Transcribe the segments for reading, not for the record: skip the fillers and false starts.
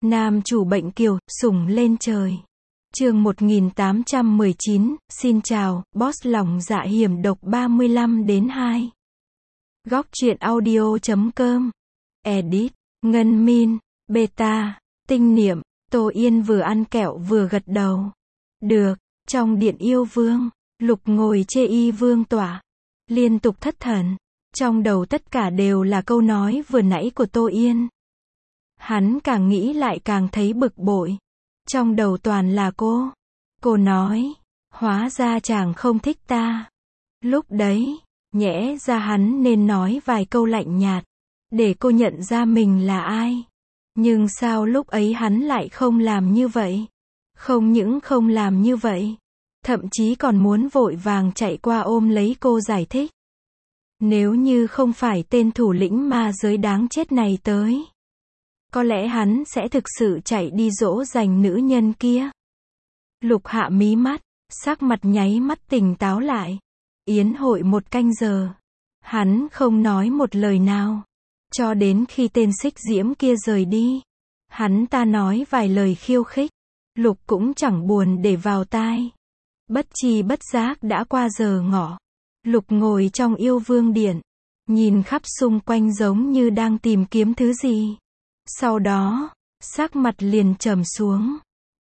Nam chủ bệnh kiều, sủng lên trời. Chương 1819, xin chào, boss lòng dạ hiểm độc 35-2. Góc truyện audio.com. Edit, Ngân Min, Beta, Tinh Niệm, Tô Yên vừa ăn kẹo vừa gật đầu. Được, trong điện yêu vương, Lục ngồi chê y vương tỏa. Liên tục thất thần. Trong đầu tất cả đều là câu nói vừa nãy của Tô Yên. Hắn càng nghĩ lại càng thấy bực bội. Trong đầu toàn là cô. Cô nói, hóa ra chàng không thích ta. Lúc đấy, nhẽ ra hắn nên nói vài câu lạnh nhạt, để cô nhận ra mình là ai. Nhưng sao lúc ấy hắn lại không làm như vậy? Không những không làm như vậy, thậm chí còn muốn vội vàng chạy qua ôm lấy cô giải thích. Nếu như không phải tên thủ lĩnh ma giới đáng chết này tới, có lẽ hắn sẽ thực sự chạy đi dỗ dành nữ nhân kia. Lục hạ mí mắt, sắc mặt nháy mắt tỉnh táo lại. Yến hội 1 canh giờ. Hắn không nói một lời nào. Cho đến khi tên xích diễm kia rời đi. Hắn ta nói vài lời khiêu khích. Lục cũng chẳng buồn để vào tai. Bất chi bất giác đã qua giờ ngọ. Lục ngồi trong yêu vương điện. Nhìn khắp xung quanh giống như đang tìm kiếm thứ gì. Sau đó, sắc mặt liền trầm xuống.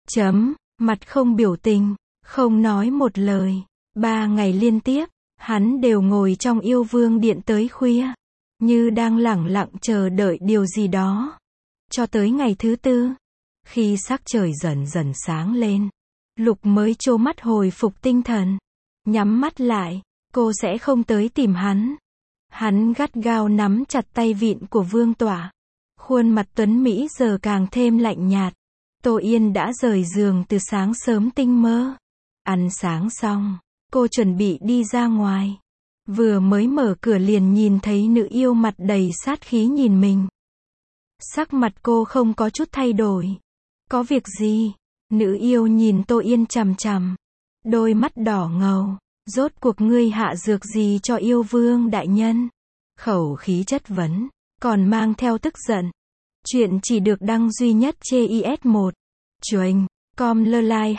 Mặt không biểu tình, không nói một lời. 3 ngày liên tiếp, hắn đều ngồi trong yêu vương điện tới khuya. Như đang lẳng lặng chờ đợi điều gì đó. Cho tới ngày thứ 4, khi sắc trời dần dần sáng lên, Lục mới trố mắt hồi phục tinh thần. Nhắm mắt lại, cô sẽ không tới tìm hắn. Hắn gắt gao nắm chặt tay vịn của vương tỏa. Khuôn mặt tuấn Mỹ giờ càng thêm lạnh nhạt. Tô Yên đã rời giường từ sáng sớm tinh mơ. Ăn sáng xong, cô chuẩn bị đi ra ngoài. Vừa mới mở cửa liền nhìn thấy nữ yêu mặt đầy sát khí nhìn mình. Sắc mặt cô không có chút thay đổi. Có việc gì? Nữ yêu nhìn Tô Yên chằm chằm. Đôi mắt đỏ ngầu. Rốt cuộc ngươi hạ dược gì cho yêu vương đại nhân? Khẩu khí chất vấn, còn mang theo tức giận. Chuyện chỉ được đăng duy nhất trên IS1. Chuềnh, com lơ lai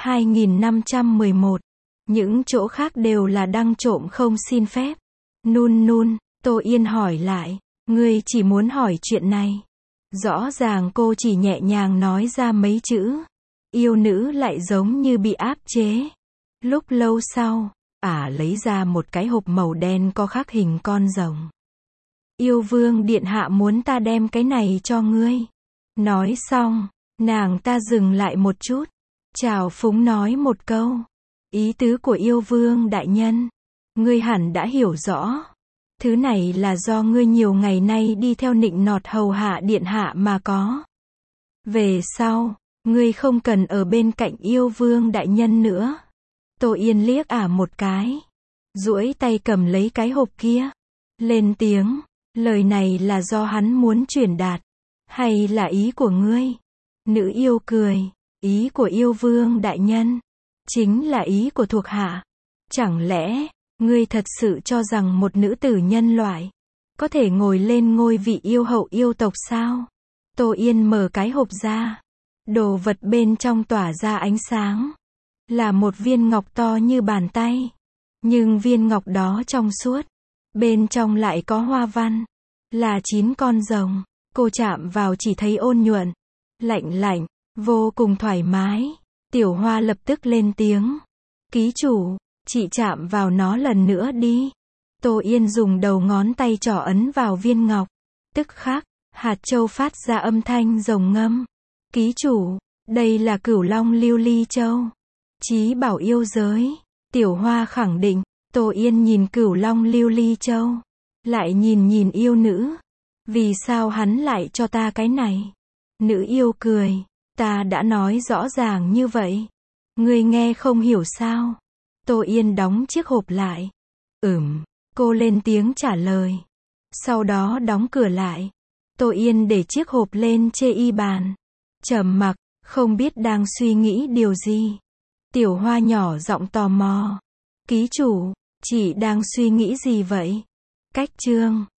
2511. Những chỗ khác đều là đăng trộm không xin phép. Nun, Tô Yên hỏi lại, ngươi chỉ muốn hỏi chuyện này. Rõ ràng cô chỉ nhẹ nhàng nói ra mấy chữ. Yêu nữ lại giống như bị áp chế. Lúc lâu sau, lấy ra một cái hộp màu đen có khắc hình con rồng. Yêu vương điện hạ muốn ta đem cái này cho ngươi. Nói xong, nàng ta dừng lại một chút. Trào phúng nói một câu. Ý tứ của yêu vương đại nhân, ngươi hẳn đã hiểu rõ. Thứ này là do ngươi nhiều ngày nay đi theo nịnh nọt hầu hạ điện hạ mà có. Về sau, ngươi không cần ở bên cạnh yêu vương đại nhân nữa. Tô Yên liếc một cái. Duỗi tay cầm lấy cái hộp kia. Lên tiếng. Lời này là do hắn muốn truyền đạt. Hay là ý của ngươi? Nữ yêu cười. Ý của yêu vương đại nhân. Chính là ý của thuộc hạ. Chẳng lẽ, ngươi thật sự cho rằng một nữ tử nhân loại có thể ngồi lên ngôi vị yêu hậu yêu tộc sao? Tô Yên mở cái hộp ra. Đồ vật bên trong tỏa ra ánh sáng. Là một viên ngọc to như bàn tay. Nhưng viên ngọc đó trong suốt. Bên trong lại có hoa văn. Là 9 con rồng. Cô chạm vào chỉ thấy ôn nhuận. Lạnh, vô cùng thoải mái. Tiểu Hoa lập tức lên tiếng. Ký chủ, chị chạm vào nó lần nữa đi. Tô Yên dùng đầu ngón tay trỏ ấn vào viên ngọc. Tức khắc, hạt châu phát ra âm thanh rồng ngâm. Ký chủ, đây là Cửu Long Lưu Ly Châu. Chí bảo yêu giới. Tiểu Hoa khẳng định. Tô Yên nhìn Cửu Long Lưu Ly Châu. Lại nhìn yêu nữ. Vì sao hắn lại cho ta cái này? Nữ yêu cười. Ta đã nói rõ ràng như vậy. Ngươi nghe không hiểu sao? Tô Yên đóng chiếc hộp lại. Cô lên tiếng trả lời. Sau đó đóng cửa lại. Tô Yên để chiếc hộp lên chê y bàn. Trầm mặc, không biết đang suy nghĩ điều gì. Tiểu Hoa nhỏ giọng tò mò. Ký chủ, chị đang suy nghĩ gì vậy? Cách chương